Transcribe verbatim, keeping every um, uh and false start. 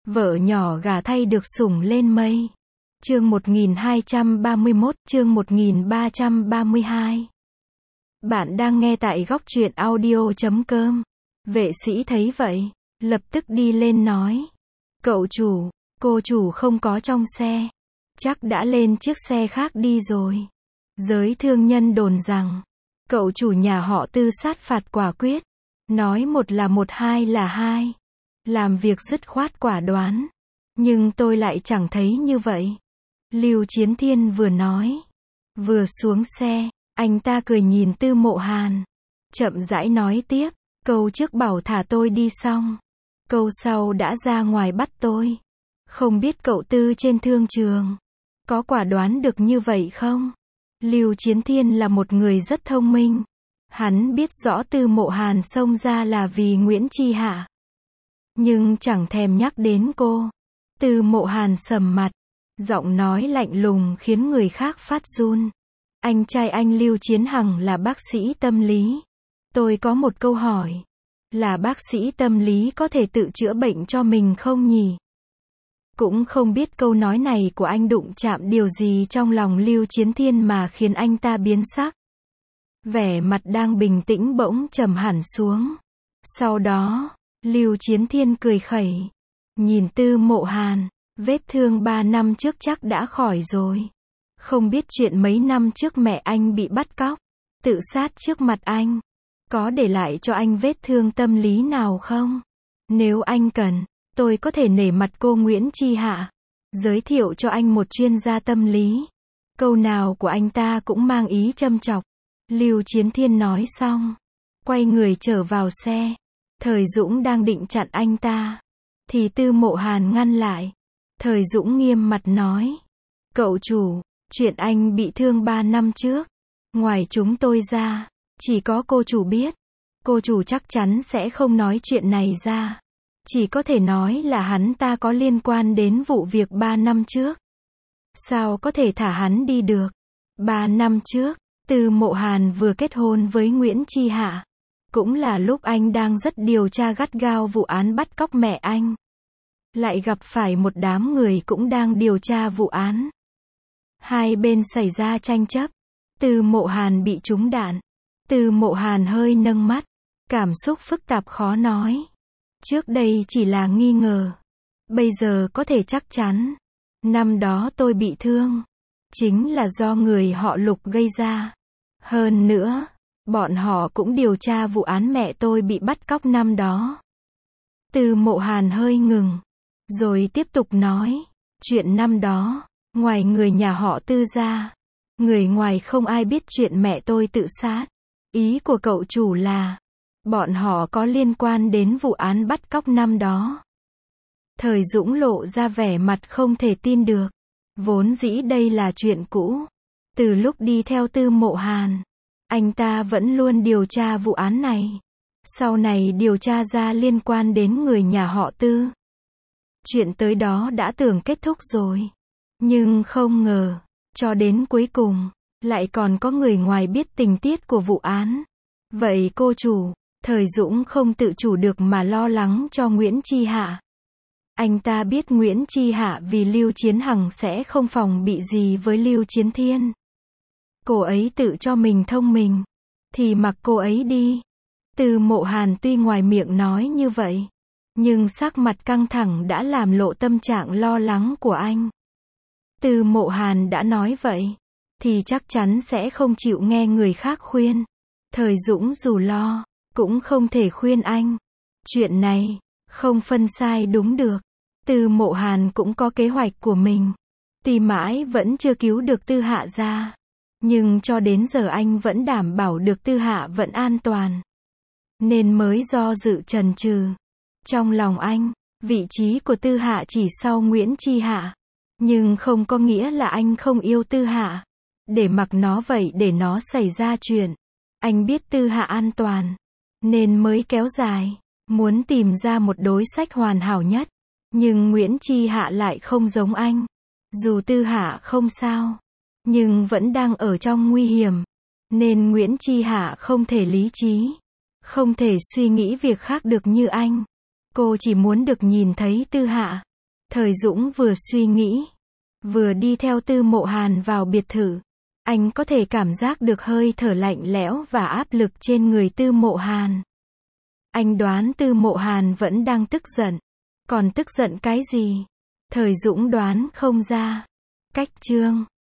Vợ nhỏ gả thay được sủng lên mây. Chương một nghìn hai trăm ba mươi mốt, chương một nghìn ba trăm ba mươi hai. Bạn đang nghe tại góc truyện audio chấm com. Vệ sĩ thấy vậy, lập tức đi lên nói. Cậu chủ, cô chủ không có trong xe. Chắc đã lên chiếc xe khác đi rồi. Giới thương nhân đồn rằng, cậu chủ nhà họ Tư sát phạt quả quyết. Nói một là một, hai là hai. Làm việc dứt khoát quả đoán. Nhưng tôi lại chẳng thấy như vậy. Lưu Chiến Thiên vừa nói, vừa xuống xe, anh ta cười nhìn Tư Mộ Hàn. Chậm rãi nói tiếp, câu trước bảo thả tôi đi xong. Câu sau đã ra ngoài bắt tôi. Không biết cậu Tư trên thương trường, có quả đoán được như vậy không? Lưu Chiến Thiên là một người rất thông minh. Hắn biết rõ Tư Mộ Hàn xông ra là vì Nguyễn Chi Hạ. Nhưng chẳng thèm nhắc đến cô. Tư Mộ Hàn sầm mặt. Giọng nói lạnh lùng khiến người khác phát run. Anh trai anh Lưu Chiến Hằng là bác sĩ tâm lý. Tôi có một câu hỏi. Là bác sĩ tâm lý có thể tự chữa bệnh cho mình không nhỉ? Cũng không biết câu nói này của anh đụng chạm điều gì trong lòng Lưu Chiến Thiên mà khiến anh ta biến sắc. Vẻ mặt đang bình tĩnh bỗng trầm hẳn xuống. Sau đó, Lưu Chiến Thiên cười khẩy. Nhìn Tư Mộ Hàn, vết thương ba năm trước chắc đã khỏi rồi. Không biết chuyện mấy năm trước mẹ anh bị bắt cóc, tự sát trước mặt anh. Có để lại cho anh vết thương tâm lý nào không? Nếu anh cần, tôi có thể nể mặt cô Nguyễn Chi Hạ. Giới thiệu cho anh một chuyên gia tâm lý. Câu nào của anh ta cũng mang ý châm chọc. Lưu Chiến Thiên nói xong, quay người trở vào xe. Thời Dũng đang định chặn anh ta, thì Tư Mộ Hàn ngăn lại. Thời Dũng nghiêm mặt nói, cậu chủ, chuyện anh bị thương ba năm trước, ngoài chúng tôi ra, chỉ có cô chủ biết. Cô chủ chắc chắn sẽ không nói chuyện này ra. Chỉ có thể nói là hắn ta có liên quan đến vụ việc ba năm trước. Sao có thể thả hắn đi được? Ba năm trước, Tư Mộ Hàn vừa kết hôn với Nguyễn Chi Hạ. Cũng là lúc anh đang rất điều tra gắt gao vụ án bắt cóc mẹ anh. Lại gặp phải một đám người cũng đang điều tra vụ án. Hai bên xảy ra tranh chấp. Tư Mộ Hàn bị trúng đạn. Tư Mộ Hàn hơi nâng mắt. Cảm xúc phức tạp khó nói. Trước đây chỉ là nghi ngờ. Bây giờ có thể chắc chắn. Năm đó tôi bị thương. Chính là do người họ Lục gây ra. Hơn nữa, bọn họ cũng điều tra vụ án mẹ tôi bị bắt cóc năm đó. Tư Mộ Hàn hơi ngừng. Rồi tiếp tục nói. Chuyện năm đó, ngoài người nhà họ Tư ra, người ngoài không ai biết chuyện mẹ tôi tự sát. Ý của cậu chủ là, bọn họ có liên quan đến vụ án bắt cóc năm đó. Thời Dũng lộ ra vẻ mặt không thể tin được. Vốn dĩ đây là chuyện cũ. Từ lúc đi theo Tư Mộ Hàn, anh ta vẫn luôn điều tra vụ án này. Sau này điều tra ra liên quan đến người nhà họ Tư. Chuyện tới đó đã tưởng kết thúc rồi. Nhưng không ngờ, cho đến cuối cùng, lại còn có người ngoài biết tình tiết của vụ án. Vậy cô chủ, Thời Dũng không tự chủ được mà lo lắng cho Nguyễn Chi Hạ. Anh ta biết Nguyễn Chi Hạ vì Lưu Chiến Hằng sẽ không phòng bị gì với Lưu Chiến Thiên. Cô ấy tự cho mình thông minh, thì mặc cô ấy đi. Tư Mộ Hàn tuy ngoài miệng nói như vậy, nhưng sắc mặt căng thẳng đã làm lộ tâm trạng lo lắng của anh. Tư Mộ Hàn đã nói vậy, thì chắc chắn sẽ không chịu nghe người khác khuyên. Thời Dũng dù lo, cũng không thể khuyên anh. Chuyện này, không phân sai đúng được. Tư Mộ Hàn cũng có kế hoạch của mình. Tuy mãi vẫn chưa cứu được Tư Hạ ra, nhưng cho đến giờ anh vẫn đảm bảo được Tư Hạ vẫn an toàn. Nên mới do dự chần chừ. Trong lòng anh, vị trí của Tư Hạ chỉ sau Nguyễn Chi Hạ. Nhưng không có nghĩa là anh không yêu Tư Hạ. Để mặc nó vậy để nó xảy ra chuyện. Anh biết Tư Hạ an toàn, nên mới kéo dài, muốn tìm ra một đối sách hoàn hảo nhất. Nhưng Nguyễn Chi Hạ lại không giống anh. Dù Tư Hạ không sao, nhưng vẫn đang ở trong nguy hiểm. Nên Nguyễn Chi Hạ không thể lý trí, không thể suy nghĩ việc khác được như anh. Cô chỉ muốn được nhìn thấy Tư Hạ. Thời Dũng vừa suy nghĩ, vừa đi theo Tư Mộ Hàn vào biệt thự. Anh có thể cảm giác được hơi thở lạnh lẽo và áp lực trên người Tư Mộ Hàn. Anh đoán Tư Mộ Hàn vẫn đang tức giận. Còn tức giận cái gì? Thời Dũng đoán không ra. Cách chương